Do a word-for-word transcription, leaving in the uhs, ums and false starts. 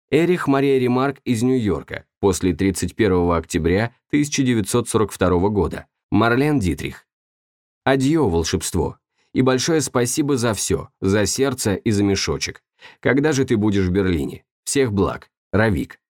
Эрих Мария Ремарк из Нью-Йорка после тридцать первого октября тысяча девятьсот сорок второго года. Марлен Дитрих. Адьё, волшебство. И большое спасибо за все, за сердце и за мешочек. Когда же ты будешь в Берлине? Всех благ. Равик.